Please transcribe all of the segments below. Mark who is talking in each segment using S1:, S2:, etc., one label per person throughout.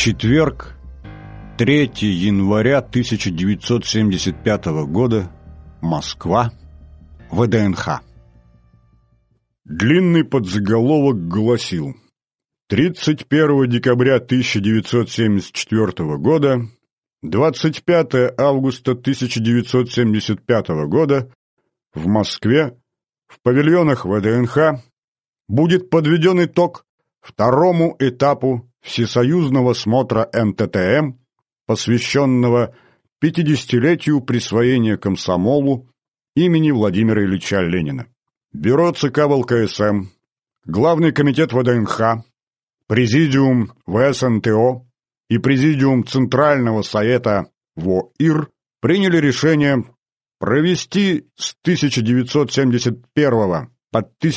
S1: Четверг, 3 января 1975 года, Москва, ВДНХ. Длинный подзаголовок гласил: 31 декабря 1974 года, 25 августа 1975 года в Москве в павильонах ВДНХ будет подведен итог второму этапу Всесоюзного смотра НТТМ, посвященного 50-летию присвоения комсомолу имени Владимира Ильича Ленина. Бюро ЦК ВЛКСМ, Главный комитет ВДНХ, Президиум ВСНТО и Президиум Центрального совета ВОИР приняли решение провести с 1971 по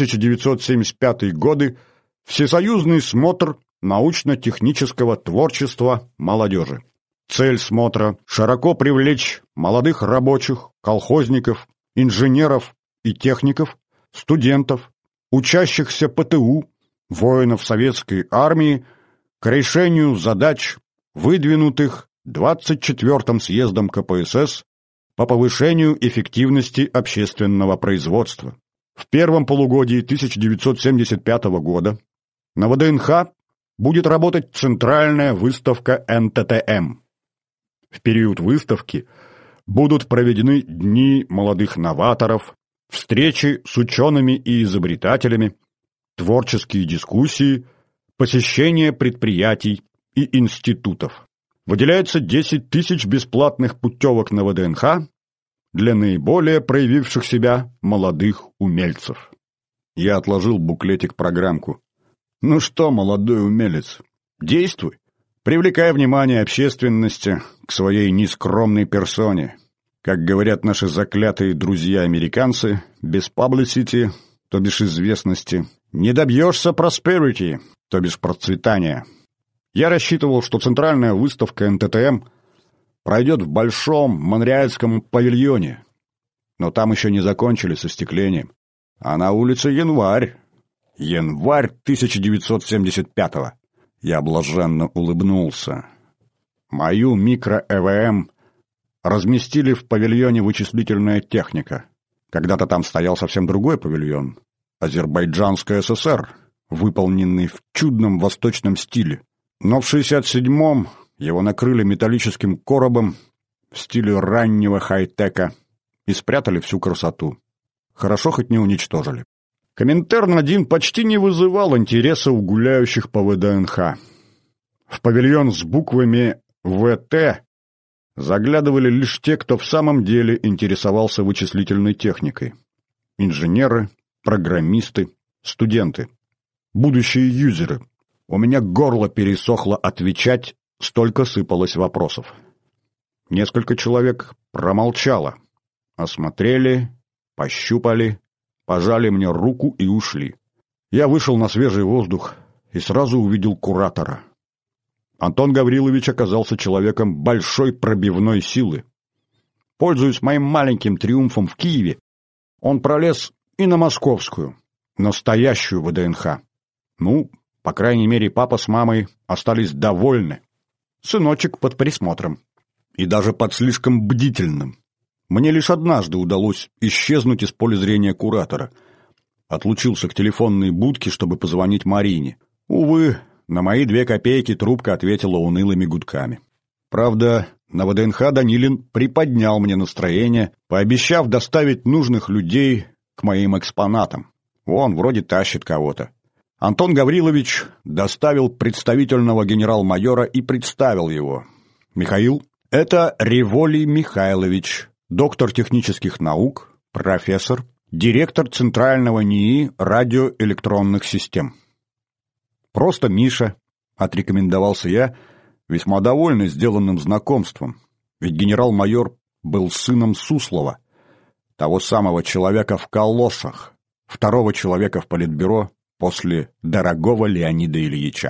S1: 1975 годы Всесоюзный смотр научно-технического творчества молодежи. Цель смотра – широко привлечь молодых рабочих, колхозников, инженеров и техников, студентов, учащихся ПТУ, воинов Советской армии к решению задач, выдвинутых 24-м съездом КПСС по повышению эффективности общественного производства. В первом полугодии 1975 года на ВДНХ будет работать центральная выставка НТТМ. В период выставки будут проведены дни молодых новаторов, встречи с учеными и изобретателями, творческие дискуссии, посещение предприятий и институтов. Выделяется 10 тысяч бесплатных путевок на ВДНХ для наиболее проявивших себя молодых умельцев. Я отложил буклетик-программку. Ну что, молодой умелец, действуй, привлекая внимание общественности к своей нескромной персоне. Как говорят наши заклятые друзья-американцы, без publicity, то бишь известности, не добьешься prosperity, то бишь процветания. Я рассчитывал, что центральная выставка НТТМ пройдет в большом монреальском павильоне, но там еще не закончили с остеклением, а на улице январь. Январь 1975-го. Я блаженно улыбнулся. Мою микро-ЭВМ разместили в павильоне «Вычислительная техника». Когда-то там стоял совсем другой павильон — Азербайджанская ССР, выполненный в чудном восточном стиле. Но в 67-м его накрыли металлическим коробом в стиле раннего хай-тека и спрятали всю красоту. Хорошо хоть не уничтожили. Коминтерн-1 почти не вызывал интереса у гуляющих по ВДНХ. В павильон с буквами ВТ заглядывали лишь те, кто в самом деле интересовался вычислительной техникой. Инженеры, программисты, студенты, будущие юзеры. У меня горло пересохло отвечать, столько сыпалось вопросов. Несколько человек промолчало, осмотрели, пощупали, пожали мне руку и ушли. Я вышел на свежий воздух и сразу увидел куратора. Антон Гаврилович оказался человеком большой пробивной силы. Пользуясь моим маленьким триумфом в Киеве, он пролез и на московскую, настоящую ВДНХ. Ну, по крайней мере, папа с мамой остались довольны. Сыночек под присмотром. И даже под слишком бдительным. Мне лишь однажды удалось исчезнуть из поля зрения куратора. Отлучился к телефонной будке, чтобы позвонить Марине. Увы, на мои 2 копейки трубка ответила унылыми гудками. Правда, на ВДНХ Данилин приподнял мне настроение, пообещав доставить нужных людей к моим экспонатам. Он вроде тащит кого-то. Антон Гаврилович доставил представительного генерал-майора и представил его. «Михаил, это Револий Михайлович, доктор технических наук, профессор, директор Центрального НИИ радиоэлектронных систем». «Просто Миша», — отрекомендовался я, весьма довольный сделанным знакомством, ведь генерал-майор был сыном Суслова, того самого человека в калошах, второго человека в политбюро после дорогого Леонида Ильича.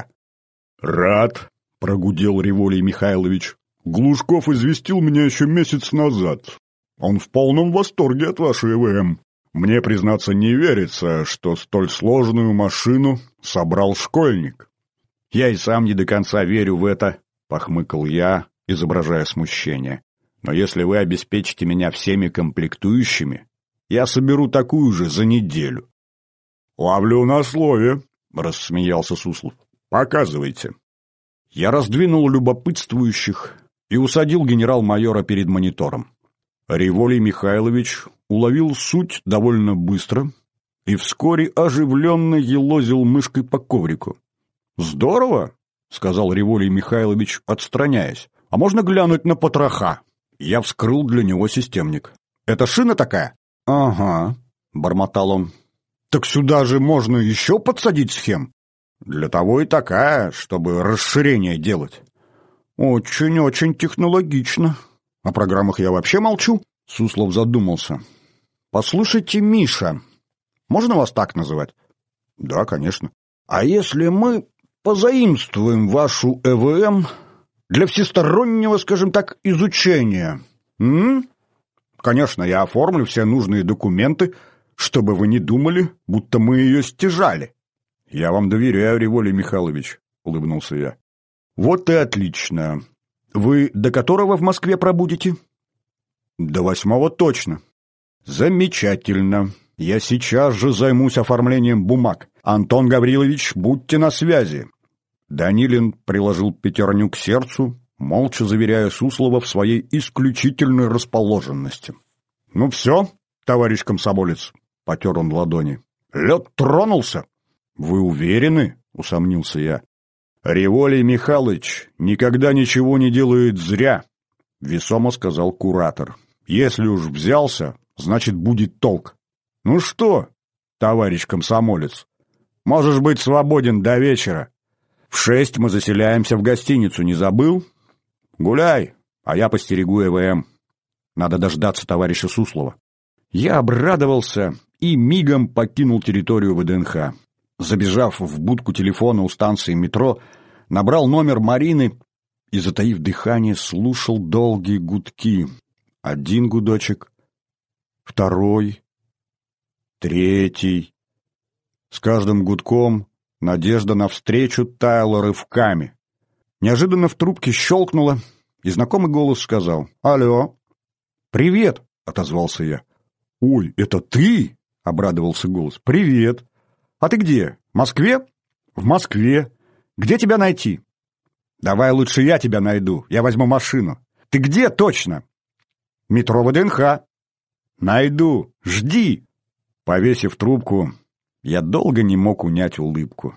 S1: «Рад», — прогудел Револий Михайлович. «Глушков известил меня еще месяц назад. Он в полном восторге от вашей ЭВМ. Мне, признаться, не верится, что столь сложную машину собрал школьник». «Я и сам не до конца верю в это», — похмыкал я, изображая смущение. «Но если вы обеспечите меня всеми комплектующими, я соберу такую же за неделю». «Ловлю на слове», — рассмеялся Суслов. «Показывайте». Я раздвинул любопытствующих и усадил генерал-майора перед монитором. Револий Михайлович уловил суть довольно быстро и вскоре оживленно елозил мышкой по коврику. «Здорово», — сказал Револий Михайлович, отстраняясь. «А можно глянуть на потроха?» Я вскрыл для него системник. «Это шина такая?» «Ага», — бормотал он. «Так сюда же можно еще подсадить схем?» «Для того и такая, чтобы расширение делать». «Очень-очень технологично. О программах я вообще молчу». Суслов задумался. «Послушайте, Миша, можно вас так называть?» «Да, конечно». «А если мы позаимствуем вашу ЭВМ для всестороннего, скажем так, изучения?» «Конечно, я оформлю все нужные документы, чтобы вы не думали, будто мы ее стяжали». «Я вам доверяю, Револий Михайлович», — улыбнулся я. «Вот и отлично. Вы до которого в Москве пробудете?» «До 8 точно». «Замечательно. Я сейчас же займусь оформлением бумаг. Антон Гаврилович, будьте на связи». Данилин приложил пятерню к сердцу, молча заверяя Суслова в своей исключительной расположенности. «Ну все, товарищ комсомолец», — потер он ладони. «Лед тронулся». «Вы уверены?» — усомнился я. «Револий Михайлович никогда ничего не делает зря», — весомо сказал куратор. «Если уж взялся, значит, будет толк. Ну что, товарищ комсомолец, можешь быть свободен до вечера. В 6 мы заселяемся в гостиницу, не забыл? Гуляй, а я постерегу ЭВМ. Надо дождаться товарища Суслова». Я обрадовался и мигом покинул территорию ВДНХ. Забежав в будку телефона у станции метро, набрал номер Марины и, затаив дыхание, слушал долгие гудки. 1 гудочек, 2, 3. С каждым гудком надежда навстречу таяла рывками. Неожиданно в трубке щелкнуло, и знакомый голос сказал: «Алло». «Привет», — отозвался я. «Ой, это ты?» — обрадовался голос. «Привет. А ты где? В Москве?» «В Москве. Где тебя найти?» «Давай лучше я тебя найду. Я возьму машину». «Ты где точно?» «Метро ВДНХ». «Найду. Жди». Повесив трубку, я долго не мог унять улыбку.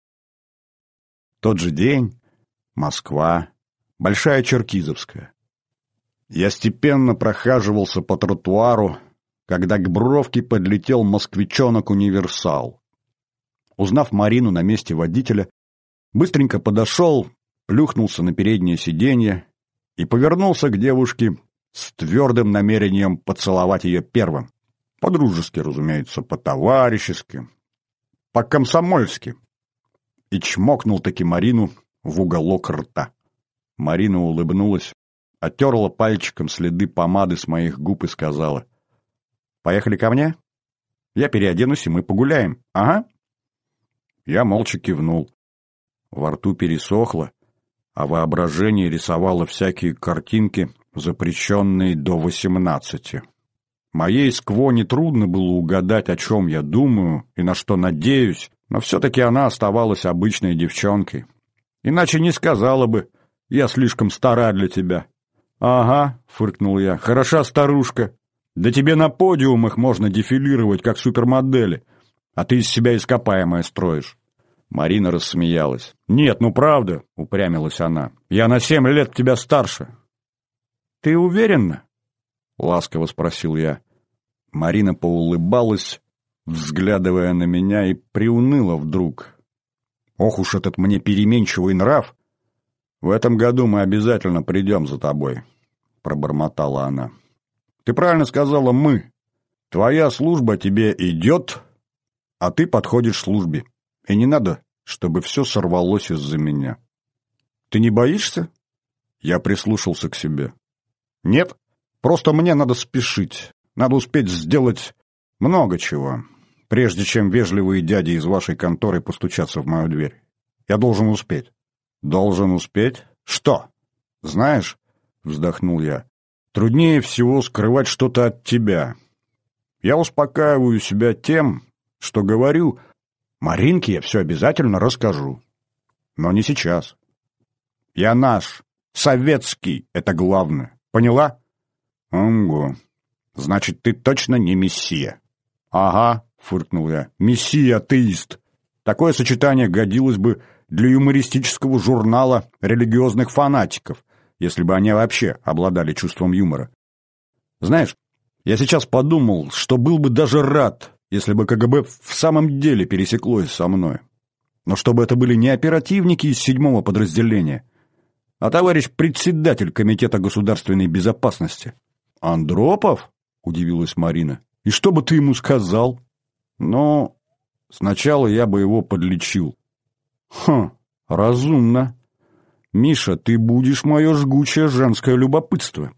S1: Тот же день. Москва. Большая Черкизовская. Я степенно прохаживался по тротуару, когда к бровке подлетел москвичонок-универсал. Узнав Марину на месте водителя, быстренько подошел, плюхнулся на переднее сиденье и повернулся к девушке с твердым намерением поцеловать ее первым. По-дружески, разумеется, по-товарищески, по-комсомольски. И чмокнул-таки Марину в уголок рта. Марина улыбнулась, оттерла пальчиком следы помады с моих губ и сказала: «Поехали ко мне? Я переоденусь, и мы погуляем. Ага». Я молча кивнул. Во рту пересохло, а воображение рисовало всякие картинки, запрещенные до 18. Моей скво нетрудно было угадать, о чем я думаю и на что надеюсь, но все-таки она оставалась обычной девчонкой. Иначе не сказала бы: «Я слишком стара для тебя». «Ага», — фыркнул я, — «хороша старушка. Да тебе на подиумах можно дефилировать, как супермодели, а ты из себя ископаемое строишь». Марина рассмеялась. «Нет, ну правда», — упрямилась она, — «я на 7 лет тебя старше». «Ты уверена?» — ласково спросил я. Марина поулыбалась, взглядывая на меня, и приуныла вдруг. «Ох уж этот мне переменчивый нрав! В этом году мы обязательно придем за тобой», — пробормотала она. «Ты правильно сказала «мы». Твоя служба тебе идет, а ты подходишь службе. И не надо, чтобы все сорвалось из-за меня. Ты не боишься?» Я прислушался к себе. «Нет, просто мне надо спешить. Надо успеть сделать много чего, прежде чем вежливые дяди из вашей конторы постучатся в мою дверь. Я должен успеть». «Должен успеть?» «Что?» «Знаешь», — вздохнул я, — «труднее всего скрывать что-то от тебя. Я успокаиваю себя тем, что говорю, Маринке я все обязательно расскажу. Но не сейчас. Я наш, советский, это главное. Поняла?» «Ого. Значит, ты точно не мессия?» «Ага», — фыркнул я, — «мессия-атеист. Такое сочетание годилось бы для юмористического журнала религиозных фанатиков, если бы они вообще обладали чувством юмора. Знаешь, я сейчас подумал, что был бы даже рад, если бы КГБ в самом деле пересеклось со мной. Но чтобы это были не оперативники из 7-го подразделения, а товарищ председатель Комитета государственной безопасности». «Андропов?» — удивилась Марина. «И что бы ты ему сказал?» «Ну, сначала я бы его подлечил». «Хм, разумно. Миша, ты будешь мое жгучее женское любопытство.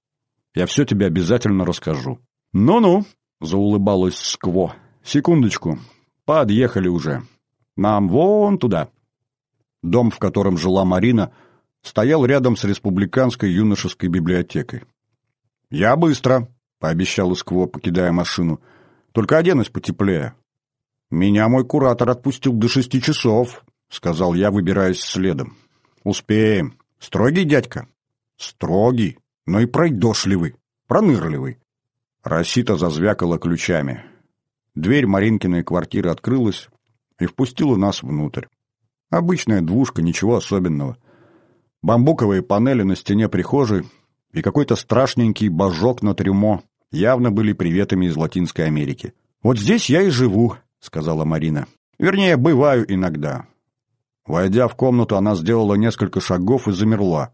S1: Я все тебе обязательно расскажу». «Ну-ну», — заулыбалась Скво. «Секундочку. Подъехали уже. Нам вон туда». Дом, в котором жила Марина, стоял рядом с республиканской юношеской библиотекой. «Я быстро», — пообещал Скво, покидая машину. «Только оденусь потеплее». «Меня мой куратор отпустил до 6 часов», — сказал я, выбираясь следом. «Успеем. Строгий дядька?» «Строгий, но и пройдошливый, пронырливый». Росита зазвякала ключами. Дверь Маринкиной квартиры открылась и впустила нас внутрь. Обычная двушка, ничего особенного. Бамбуковые панели на стене прихожей и какой-то страшненький божок на трюмо явно были приветами из Латинской Америки. «Вот здесь я и живу», — сказала Марина. «Вернее, бываю иногда». Войдя в комнату, она сделала несколько шагов и замерла.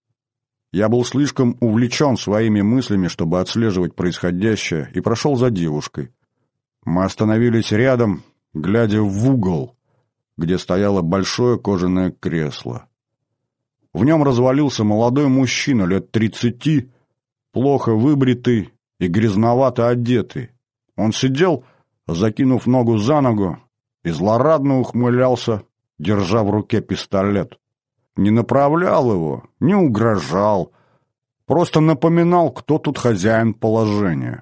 S1: Я был слишком увлечен своими мыслями, чтобы отслеживать происходящее, и прошел за девушкой. Мы остановились рядом, глядя в угол, где стояло большое кожаное кресло. В нем развалился молодой мужчина лет 30, плохо выбритый и грязновато одетый. Он сидел, закинув ногу за ногу, и злорадно ухмылялся, держа в руке пистолет. Не направлял его, не угрожал, просто напоминал, кто тут хозяин положения.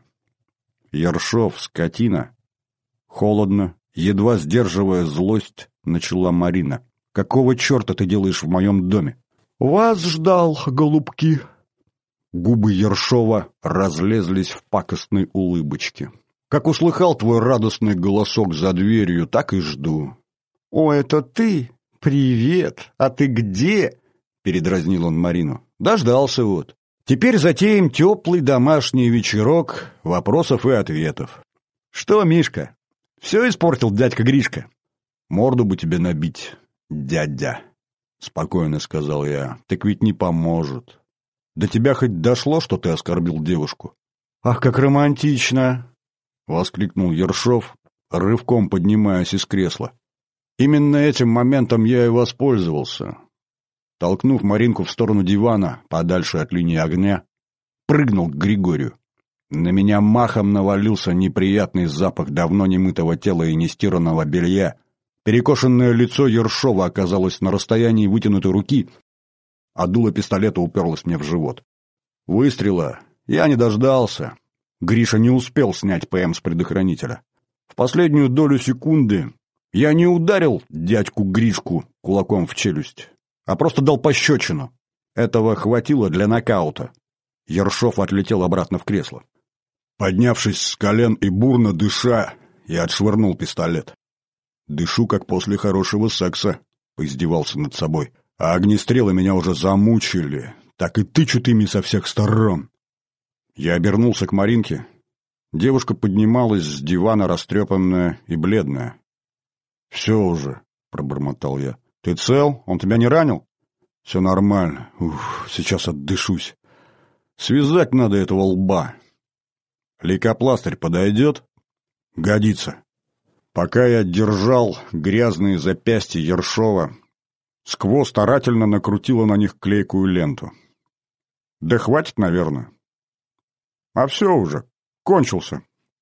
S1: «Ершов, скотина!» Холодно, едва сдерживая злость, начала Марина. «Какого черта ты делаешь в моем доме?» «Вас ждал, голубки!» Губы Ершова разлезлись в пакостной улыбочке. «Как услыхал твой радостный голосок за дверью, так и жду». «О, это ты? Привет! А ты где?» — передразнил он Марину. «Дождался вот. Теперь затеем теплый домашний вечерок вопросов и ответов. Что, Мишка, все испортил дядька Гришка?» «Морду бы тебе набить, дядя», — спокойно сказал я. «Так ведь не поможет. До тебя хоть дошло, что ты оскорбил девушку?» «Ах, как романтично!» — воскликнул Ершов, рывком поднимаясь из кресла. Именно этим моментом я и воспользовался. Толкнув Маринку в сторону дивана, подальше от линии огня, прыгнул к Григорию. На меня махом навалился неприятный запах давно немытого тела и нестиранного белья. Перекошенное лицо Ершова оказалось на расстоянии вытянутой руки, а дуло пистолета уперлось мне в живот. Выстрела я не дождался. Гриша не успел снять ПМ с предохранителя. В последнюю долю секунды я не ударил дядьку Гришку кулаком в челюсть, а просто дал пощечину. Этого хватило для нокаута. Ершов отлетел обратно в кресло. Поднявшись с колен и бурно дыша, я отшвырнул пистолет. «Дышу, как после хорошего секса», — поиздевался над собой. «А огнестрелы меня уже замучили, так и тычут ими со всех сторон». Я обернулся к Маринке. Девушка поднималась с дивана, растрепанная и бледная. «Все уже», — пробормотал я. «Ты цел? Он тебя не ранил?» «Все нормально. Ух, сейчас отдышусь. Связать надо этого лба. Лейкопластырь подойдет?» «Годится». Пока я держал грязные запястья Ершова, Скво старательно накрутила на них клейкую ленту. «Да хватит, наверное. А все уже. Кончился».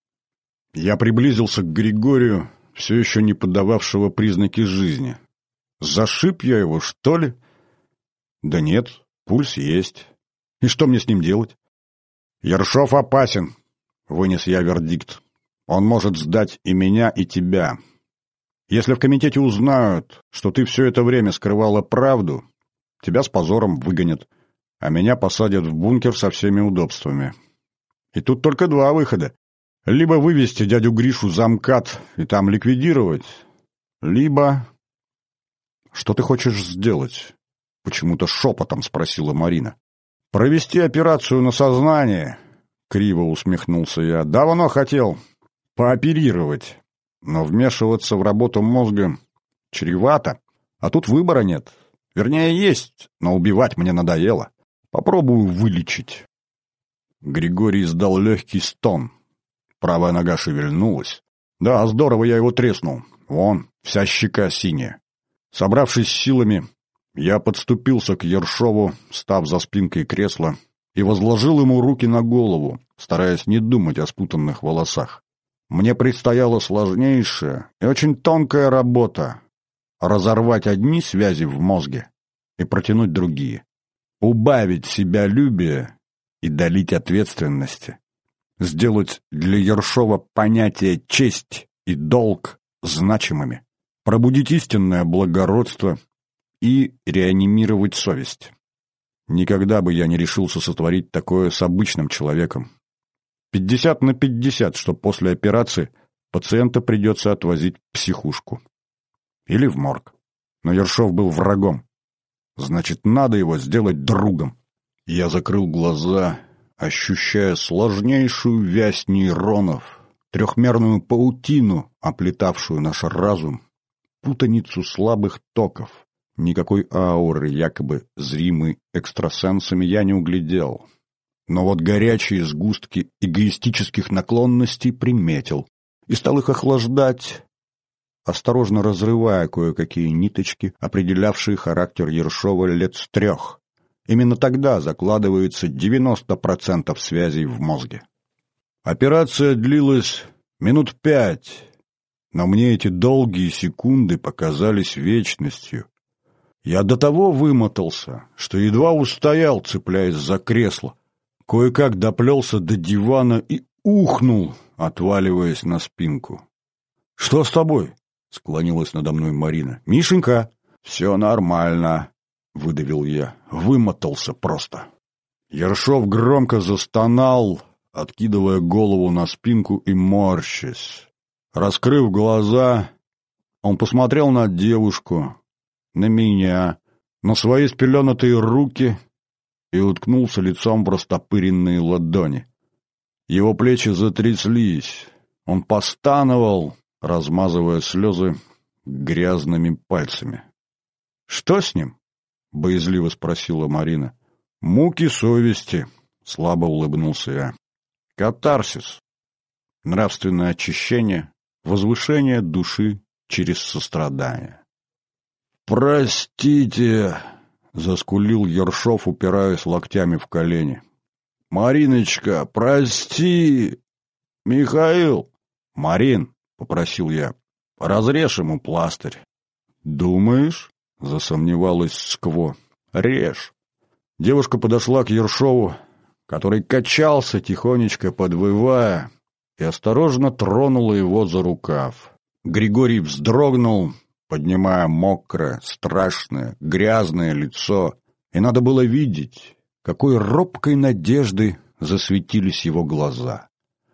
S1: Я приблизился к Григорию, все еще не подававшего признаки жизни. Зашиб я его, что ли? Да нет, пульс есть. И что мне с ним делать? Ершов опасен, вынес я вердикт. Он может сдать и меня, и тебя. Если в комитете узнают, что ты все это время скрывала правду, тебя с позором выгонят, а меня посадят в бункер со всеми удобствами. И тут только два выхода. Либо вывести дядю Гришу за МКАД и там ликвидировать, либо... Что ты хочешь сделать? Почему-то шепотом спросила Марина. Провести операцию на сознание, криво усмехнулся я. Давно хотел пооперировать, но вмешиваться в работу мозга чревато, а тут выбора нет. Вернее, есть, но убивать мне надоело. Попробую вылечить. Григорий издал легкий стон. Правая нога шевельнулась. Да, здорово я его треснул. Вон, вся щека синяя. Собравшись с силами, я подступился к Ершову, став за спинкой кресла, и возложил ему руки на голову, стараясь не думать о спутанных волосах. Мне предстояла сложнейшая и очень тонкая работа — разорвать одни связи в мозге и протянуть другие, убавить себялюбие и долить ответственности, сделать для Ершова понятия «честь» и «долг» значимыми, пробудить истинное благородство и реанимировать совесть. Никогда бы я не решился сотворить такое с обычным человеком. 50/50, что после операции пациента придется отвозить в психушку. Или в морг. Но Ершов был врагом. Значит, надо его сделать другом. Я закрыл глаза, ощущая сложнейшую вязь нейронов, трехмерную паутину, оплетавшую наш разум, путаницу слабых токов. Никакой ауры, якобы зримой экстрасенсами, я не углядел. Но вот горячие сгустки эгоистических наклонностей приметил и стал их охлаждать, осторожно разрывая кое-какие ниточки, определявшие характер Ершова лет с 3. Именно тогда закладывается 90% связей в мозге. Операция длилась минут 5, но мне эти долгие секунды показались вечностью. Я до того вымотался, что едва устоял, цепляясь за кресло. Кое-как доплелся до дивана и ухнул, отваливаясь на спинку. — Что с тобой? — склонилась надо мной Марина. — Мишенька! — Все нормально, — выдавил я. Вымотался просто. Ершов громко застонал, откидывая голову на спинку и морщась. Раскрыв глаза, он посмотрел на девушку, на меня, на свои спеленатые руки и уткнулся лицом в растопыренные ладони. Его плечи затряслись, он постановал, размазывая слезы грязными пальцами. — Что с ним? — боязливо спросила Марина. — Муки совести, — слабо улыбнулся я. — Катарсис, нравственное очищение, возвышение души через сострадание. «Простите!» — заскулил Ершов, упираясь локтями в колени. «Мариночка, прости!» «Михаил!» «Марин!» — попросил я. «Разрежь ему пластырь». «Думаешь?» — засомневалась Скво. «Режь». Девушка подошла к Ершову, который качался, тихонечко подвывая, и осторожно тронула его за рукав. Григорий вздрогнул, поднимая мокрое, страшное, грязное лицо, и надо было видеть, какой робкой надежды засветились его глаза.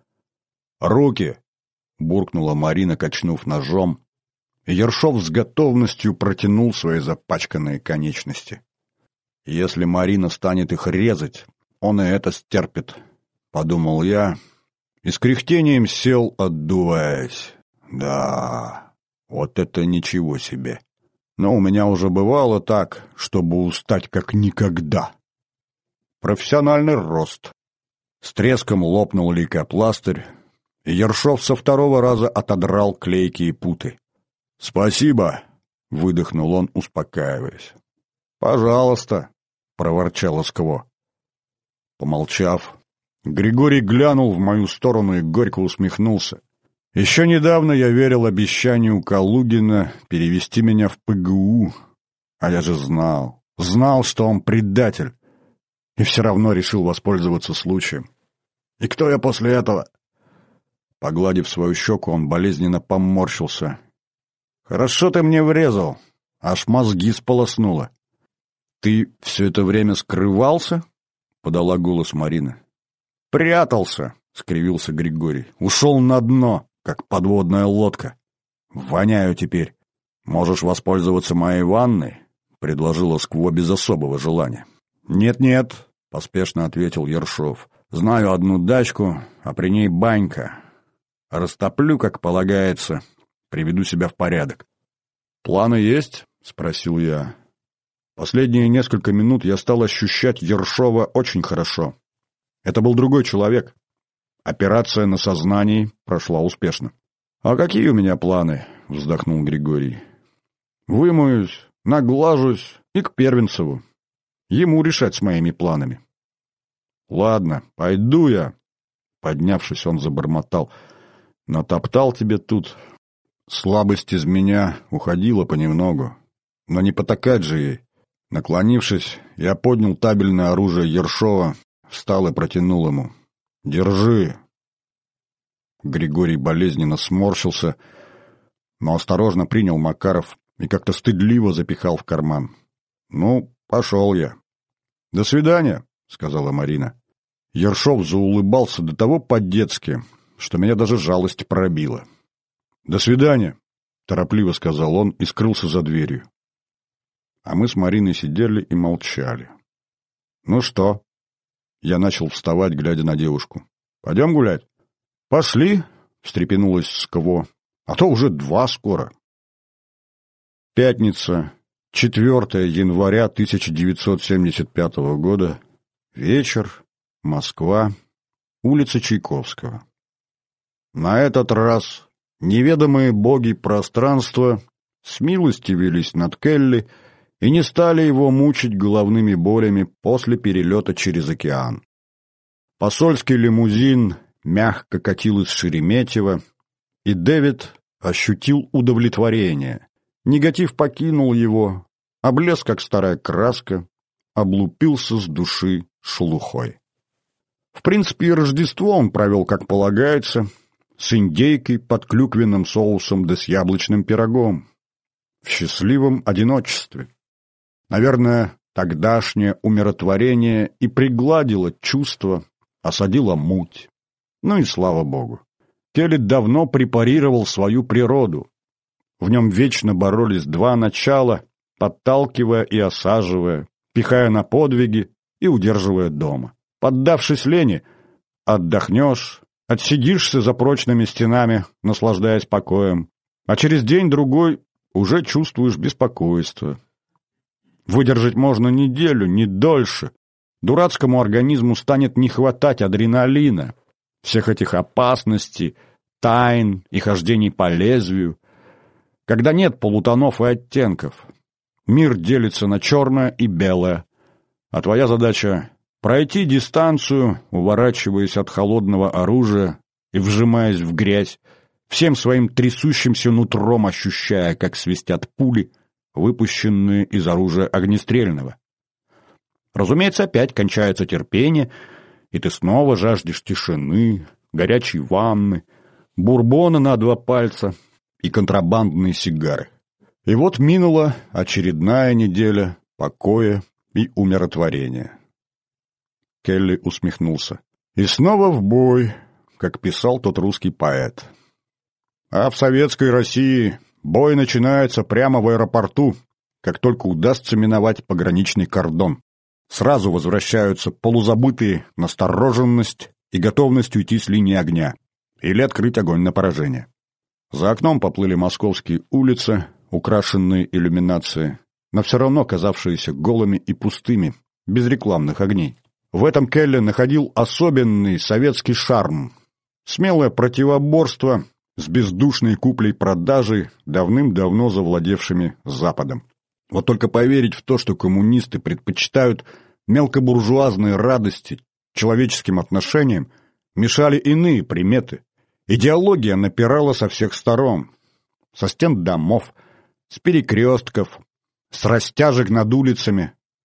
S1: «Руки!» — буркнула Марина, качнув ножом, и Ершов с готовностью протянул свои запачканные конечности. «Если Марина станет их резать, он и это стерпит», — подумал я, и с кряхтением сел, отдуваясь. «Да, вот это ничего себе! Но у меня уже бывало так, чтобы устать как никогда». Профессиональный рост. С треском лопнул лейкопластырь, и Ершов со 2-го раза отодрал клейкие путы. «Спасибо!» — выдохнул он, успокаиваясь. «Пожалуйста!» — проворчала Скво. Помолчав, Григорий глянул в мою сторону и горько усмехнулся. Еще недавно я верил обещанию Калугина перевести меня в ПГУ, а я же знал, Знал, что он предатель, и все равно решил воспользоваться случаем. И кто я после этого? Погладив свою щеку, он болезненно поморщился. Хорошо ты мне врезал, аж мозги сполоснуло. Ты все это время скрывался? Подала голос Марина. Прятался, скривился Григорий. Ушел на дно, как подводная лодка. Воняю теперь. Можешь воспользоваться моей ванной? Предложила Скво без особого желания. Нет-нет, поспешно ответил Ершов. Знаю одну дачку, а при ней банька. Растоплю, как полагается, приведу себя в порядок. «Планы есть?» — спросил я. Последние несколько минут я стал ощущать Ершова очень хорошо. Это был другой человек. Операция на сознании прошла успешно. «А какие у меня планы?» — вздохнул Григорий. «Вымоюсь, наглажусь и к Первенцеву. Ему решать с моими планами». «Ладно, пойду я», — поднявшись, он забормотал. «Натоптал тебе тут. Слабость из меня уходила понемногу, но не потакать же ей». Наклонившись, я поднял табельное оружие Ершова, встал и протянул ему. «Держи». Григорий болезненно сморщился, но осторожно принял Макаров и как-то стыдливо запихал в карман. «Ну, пошел я». «До свидания», — сказала Марина. Ершов заулыбался до того по-детски, что меня даже жалость пробила. «До свидания», — торопливо сказал он и скрылся за дверью. А мы с Мариной сидели и молчали. «Ну что?» Я начал вставать, глядя на девушку. «Пойдем гулять?» «Пошли», — встрепенулась Скво. «А то уже 2 скоро». Пятница, 4 января 1975 года. Вечер. Москва. Улица Чайковского. На этот раз неведомые боги пространства смилостивились над Келли и не стали его мучить головными болями после перелета через океан. Посольский лимузин мягко катил из Шереметьево, и Дэвид ощутил удовлетворение. Негатив покинул его, облез, как старая краска, облупился с души шелухой. В принципе, и Рождество он провел, как полагается, с индейкой под клюквенным соусом да с яблочным пирогом. В счастливом одиночестве. Наверное, тогдашнее умиротворение и пригладило чувство, осадило муть. Ну и слава богу. Келли давно препарировал свою природу. В нем вечно боролись 2 начала, подталкивая и осаживая, пихая на подвиги и удерживая дома. Поддавшись лени, отдохнешь, отсидишься за прочными стенами, наслаждаясь покоем, а через день-другой уже чувствуешь беспокойство. Выдержать можно неделю, не дольше. Дурацкому организму станет не хватать адреналина, всех этих опасностей, тайн и хождений по лезвию, когда нет полутонов и оттенков. Мир делится на черное и белое, а твоя задача — пройти дистанцию, уворачиваясь от холодного оружия и вжимаясь в грязь, всем своим трясущимся нутром ощущая, как свистят пули, выпущенные из оружия огнестрельного. Разумеется, опять кончается терпение, и ты снова жаждешь тишины, горячей ванны, бурбона на 2 пальца и контрабандные сигары. И вот минула очередная неделя покоя и умиротворения. Келли усмехнулся. И снова в бой, как писал тот русский поэт. А в советской России бой начинается прямо в аэропорту, как только удастся миновать пограничный кордон. Сразу возвращаются полузабытые настороженность и готовность уйти с линии огня или открыть огонь на поражение. За окном поплыли московские улицы, украшенные иллюминацией, но все равно казавшиеся голыми и пустыми, без рекламных огней. В этом Келли находил особенный советский шарм. Смелое противоборство с бездушной куплей-продажей, давным-давно завладевшими Западом. Вот только поверить в то, что коммунисты предпочитают мелкобуржуазные радости человеческим отношениям, мешали иные приметы. Идеология напирала со всех сторон. Со стен домов, с перекрестков, с растяжек над улицами,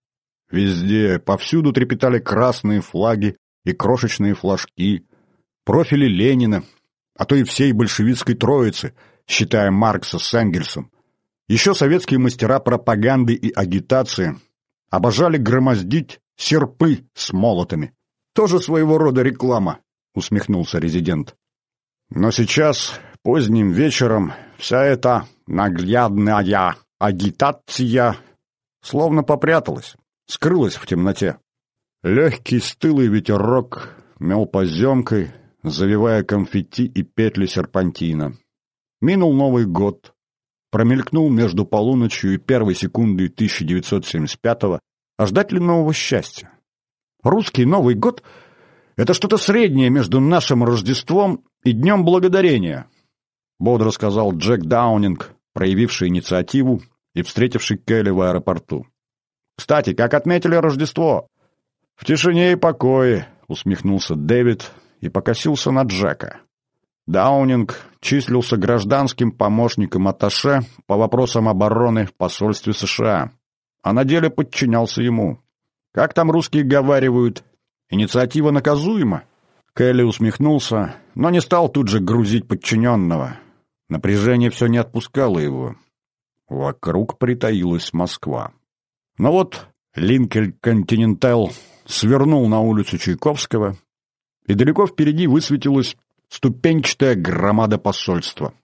S1: Везде, повсюду трепетали красные флаги и крошечные флажки, профили Ленина, а то и всей большевистской троицы, считая Маркса с Энгельсом. Еще советские мастера пропаганды и агитации обожали громоздить серпы с молотами. Тоже своего рода реклама, усмехнулся резидент. Но сейчас, поздним вечером, вся эта наглядная агитация словно попряталась, скрылась в темноте. Легкий стылый ветерок мел поземкой, завивая конфетти и петли серпантина. Минул Новый год, промелькнул между полуночью и первой секундой 1975-го, а ждать ли нового счастья? Русский Новый год — это что-то среднее между нашим Рождеством и Днем Благодарения, бодро сказал Джек Даунинг, проявивший инициативу и встретивший Келли в аэропорту. «Кстати, как отметили Рождество?» «В тишине и покое», — усмехнулся Дэвид и покосился на Джека. Даунинг числился гражданским помощником атташе по вопросам обороны в посольстве США, а на деле подчинялся ему. «Как там русские говаривают? Инициатива наказуема?» Келли усмехнулся, но не стал тут же грузить подчиненного. Напряжение все не отпускало его. Вокруг притаилась Москва. Но вот Линкольн Континенталь свернул на улицу Чайковского, и далеко впереди высветилась ступенчатая громада посольства.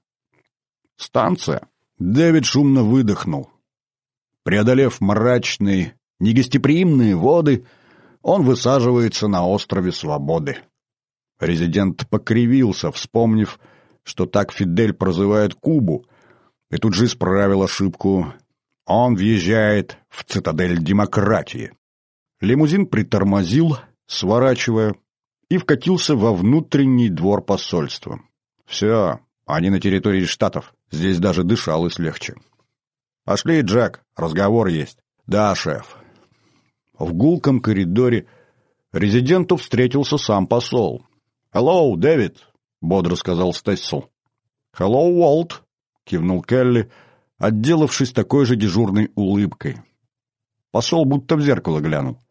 S1: Станция. Дэвид шумно выдохнул. Преодолев мрачные, негостеприимные воды, он высаживается на острове Свободы. Резидент покривился, вспомнив, что так Фидель прозывает Кубу, и тут же исправил ошибку. Он въезжает в цитадель демократии. Лимузин притормозил, сворачивая, и вкатился во внутренний двор посольства. Все, они на территории Штатов. Здесь даже дышалось легче. «Пошли, Джек, разговор есть». «Да, шеф». В гулком коридоре резиденту встретился сам посол. «Hello, Дэвид», — бодро сказал Стессел. «Hello, Уолт», — кивнул Келли, отделавшись такой же дежурной улыбкой. Посол будто в зеркало глянул.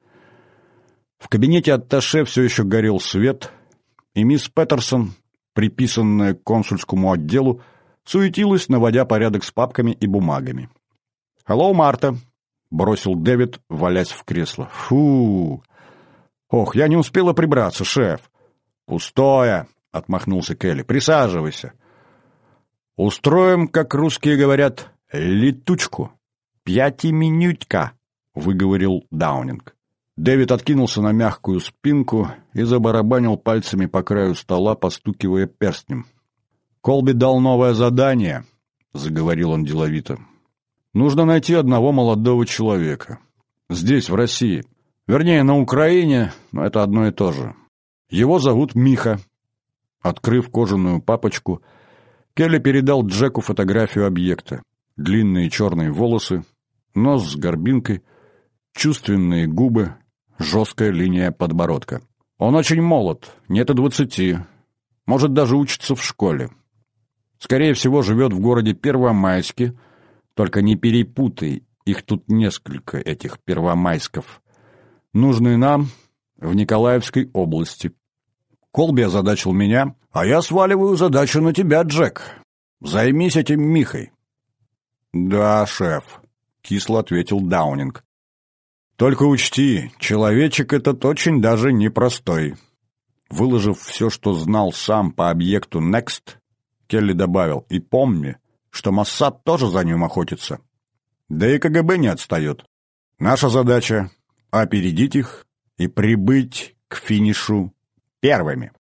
S1: В кабинете атташе все еще горел свет, и мисс Петерсон, приписанная к консульскому отделу, суетилась, наводя порядок с папками и бумагами. «Hello, Марта», — бросил Дэвид, валясь в кресло. «Фу! Ох, я не успела прибраться, шеф». «Пустое», — отмахнулся Келли. «Присаживайся. Устроим, как русские говорят, летучку. Пятиминютка», — выговорил Даунинг. Дэвид откинулся на мягкую спинку и забарабанил пальцами по краю стола, постукивая перстнем. «Колби дал новое задание», — заговорил он деловито. «Нужно найти одного молодого человека. Здесь, в России. Вернее, на Украине, но это одно и то же. Его зовут Миха». Открыв кожаную папочку, Келли передал Джеку фотографию объекта. Длинные черные волосы, нос с горбинкой, чувственные губы, жесткая линия подбородка. Он очень молод, нет и 20, может, даже учится в школе. Скорее всего, живет в городе Первомайске, только не перепутай, их тут несколько, этих первомайсков. Нужный нам в Николаевской области. Колби озадачил меня, а я сваливаю задачу на тебя, Джек. Займись этим Михой. «Да, шеф», — кисло ответил Даунинг. «Только учти, человечек этот очень даже непростой». Выложив все, что знал сам по объекту Next, Келли добавил: «И помни, что Моссад тоже за ним охотится. Да и КГБ не отстает. Наша задача — опередить их и прибыть к финишу первыми».